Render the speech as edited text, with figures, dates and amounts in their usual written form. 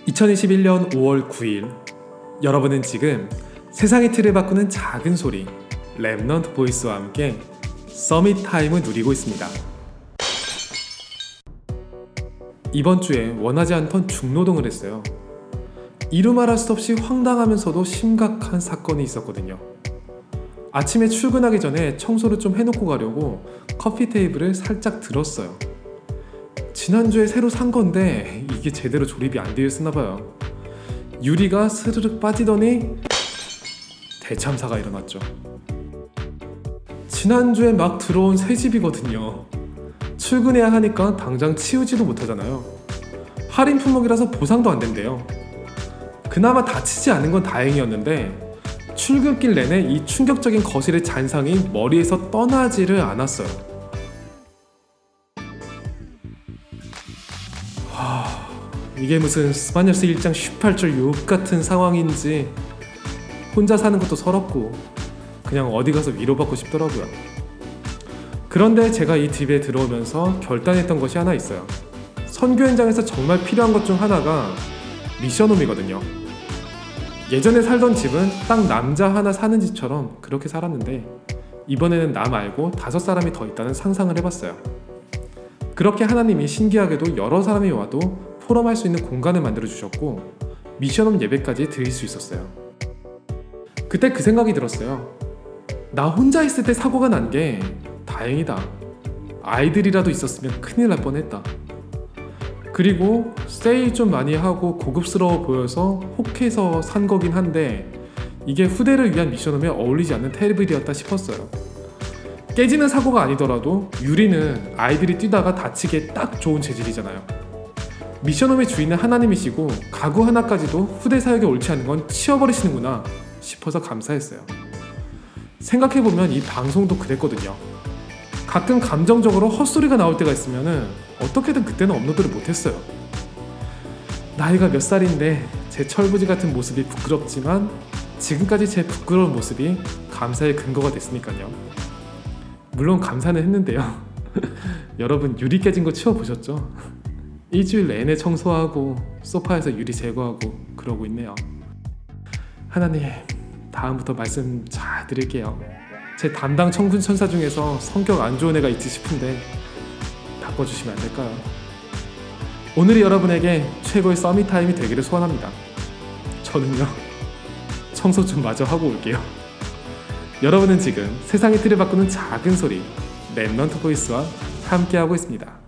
2021년 5월 9일, 여러분은 지금 세상의 틀을 바꾸는 작은 소리 랩넌트 보이스와 함께 서밋 타임을 누리고 있습니다. 이번 주에 원하지 않던 중노동을 했어요. 이루 말할 수 없이 황당하면서도 심각한 사건이 있었거든요. 아침에 출근하기 전에 청소를 좀 해놓고 가려고 커피 테이블을 살짝 들었어요. 지난주에 새로 산 건데 이게 제대로 조립이 안 되어 있었나봐요. 유리가 스르륵 빠지더니 대참사가 일어났죠. 지난주에 막 들어온 새 집이거든요. 출근해야 하니까 당장 치우지도 못하잖아요. 할인 품목이라서 보상도 안 된대요. 그나마 다치지 않은 건 다행이었는데 출근길 내내 이 충격적인 거실의 잔상이 머리에서 떠나지를 않았어요. 이게 무슨 스바녀스 1장 18절 욕 같은 상황인지 혼자 사는 것도 서럽고 그냥 어디 가서 위로받고 싶더라고요. 그런데 제가 이 집에 들어오면서 결단했던 것이 하나 있어요. 선교 현장에서 정말 필요한 것 중 하나가 미션홈이거든요. 예전에 살던 집은 딱 남자 하나 사는 집처럼 그렇게 살았는데 이번에는 나 말고 5사람이 더 있다는 상상을 해봤어요. 그렇게 하나님이 신기하게도 여러 사람이 와도 포럼할 수 있는 공간을 만들어주셨고 미션홈 예배까지 드릴 수 있었어요. 그때 그 생각이 들었어요. 나 혼자 있을 때 사고가 난 게 다행이다. 아이들이라도 있었으면 큰일 날 뻔했다. 그리고 세일 좀 많이 하고 고급스러워 보여서 혹해서 산 거긴 한데 이게 후대를 위한 미션홈에 어울리지 않는 테이블이었다 싶었어요. 깨지는 사고가 아니더라도 유리는 아이들이 뛰다가 다치기에 딱 좋은 재질이잖아요. 미션홈의 주인은 하나님이시고 가구 하나까지도 후대 사역에 옳지 않은 건 치워버리시는구나 싶어서 감사했어요. 생각해보면 이 방송도 그랬거든요. 가끔 감정적으로 헛소리가 나올 때가 있으면 어떻게든 그때는 업로드를 못했어요. 나이가 몇 살인데 제 철부지 같은 모습이 부끄럽지만 지금까지 제 부끄러운 모습이 감사의 근거가 됐으니까요. 물론 감사는 했는데요. 여러분 유리 깨진 거 치워보셨죠? 일주일 내내 청소하고 소파에서 유리 제거하고 그러고 있네요. 하나님, 다음부터 말씀 잘 드릴게요. 제 담당 청군 천사 중에서 성격 안 좋은 애가 있지 싶은데 바꿔주시면 안 될까요? 오늘이 여러분에게 최고의 서밋 타임이 되기를 소원합니다. 저는요, 청소 좀 마저 하고 올게요. 여러분은 지금 세상의 틀을 바꾸는 작은 소리 랩넌트 보이스와 함께하고 있습니다.